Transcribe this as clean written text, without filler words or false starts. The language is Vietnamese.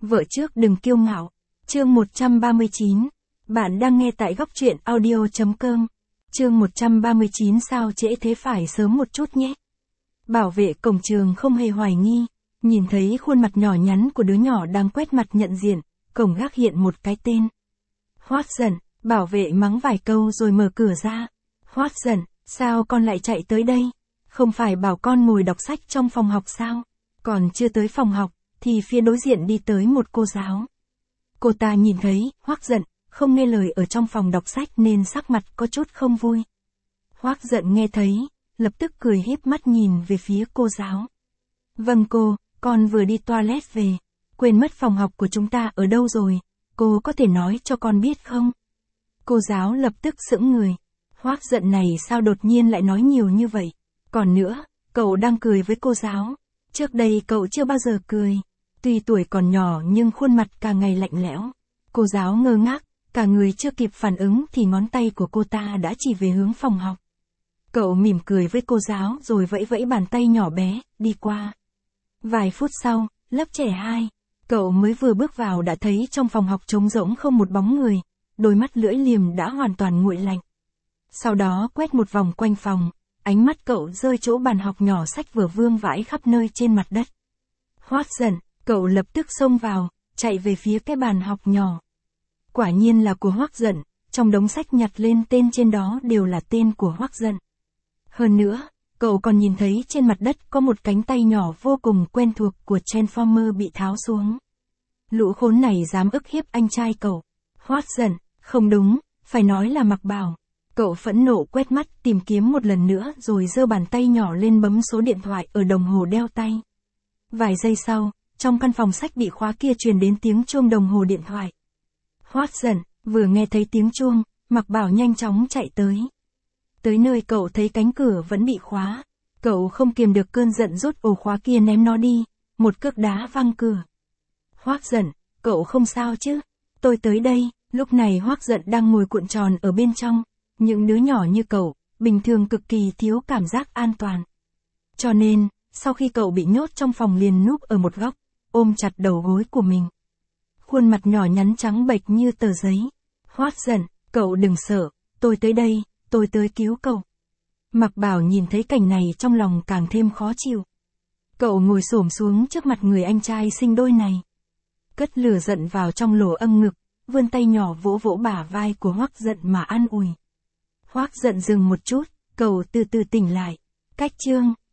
Vợ trước đừng kiêu ngạo. Chương 139. Bạn đang nghe tại góc truyện audio.com. Chương 139 sao trễ thế phải sớm một chút nhé. Bảo vệ cổng trường không hề hoài nghi. Nhìn thấy khuôn mặt nhỏ nhắn của đứa nhỏ đang quét mặt nhận diện, cổng gác hiện một cái tên. Watson, bảo vệ mắng vài câu rồi mở cửa ra. Watson, sao con lại chạy tới đây? Không phải bảo con ngồi đọc sách trong phòng học sao? Còn chưa tới phòng học, thì phía đối diện đi tới một cô giáo. Cô ta nhìn thấy Watson không nghe lời ở trong phòng đọc sách nên sắc mặt có chút không vui. Watson nghe thấy, lập tức cười híp mắt nhìn về phía cô giáo. Vâng cô, con vừa đi toilet về, quên mất phòng học của chúng ta ở đâu rồi, cô có thể nói cho con biết không? Cô giáo lập tức sững người. Watson này sao đột nhiên lại nói nhiều như vậy? Còn nữa, cậu đang cười với cô giáo. Trước đây cậu chưa bao giờ cười. Tuy tuổi còn nhỏ nhưng khuôn mặt càng ngày lạnh lẽo. Cô giáo ngơ ngác, cả người chưa kịp phản ứng thì ngón tay của cô ta đã chỉ về hướng phòng học. Cậu mỉm cười với cô giáo rồi vẫy vẫy bàn tay nhỏ bé, đi qua. Vài phút sau, lớp trẻ 2, cậu mới vừa bước vào đã thấy trong phòng học trống rỗng không một bóng người, đôi mắt lưỡi liềm đã hoàn toàn nguội lạnh. Sau đó quét một vòng quanh phòng, ánh mắt cậu rơi chỗ bàn học nhỏ sách vở vương vãi khắp nơi trên mặt đất. Watson, cậu lập tức xông vào, chạy về phía cái bàn học nhỏ. Quả nhiên là của Watson, trong đống sách nhặt lên tên trên đó đều là tên của Watson. Hơn nữa, cậu còn nhìn thấy trên mặt đất có một cánh tay nhỏ vô cùng quen thuộc của Transformer bị tháo xuống. Lũ khốn này dám ức hiếp anh trai cậu. Watson, không đúng, phải nói là Mặc Bảo. Cậu phẫn nộ quét mắt tìm kiếm một lần nữa rồi giơ bàn tay nhỏ lên bấm số điện thoại ở đồng hồ đeo tay. Vài giây sau, trong căn phòng sách bị khóa kia truyền đến tiếng chuông đồng hồ điện thoại. Watson, vừa nghe thấy tiếng chuông, Mặc Bảo nhanh chóng chạy tới. Tới nơi cậu thấy cánh cửa vẫn bị khóa. Cậu không kiềm được cơn giận rút ổ khóa kia ném nó đi, một cước đá văng cửa. Watson, cậu không sao chứ? Tôi tới đây. Lúc này Watson đang ngồi cuộn tròn ở bên trong. Những đứa nhỏ như cậu, bình thường cực kỳ thiếu cảm giác an toàn. Cho nên, sau khi cậu bị nhốt trong phòng liền núp ở một góc, ôm chặt đầu gối của mình. Khuôn mặt nhỏ nhắn trắng bệch như tờ giấy. Watson, cậu đừng sợ, tôi tới đây, tôi tới cứu cậu. Mặc Bảo nhìn thấy cảnh này trong lòng càng thêm khó chịu. Cậu ngồi xổm xuống trước mặt người anh trai sinh đôi này. Cất lửa giận vào trong lỗ âm ngực, vươn tay nhỏ vỗ vỗ bả vai của Watson mà an ủi. Watson dừng một chút, cậu từ từ tỉnh lại. Cách chương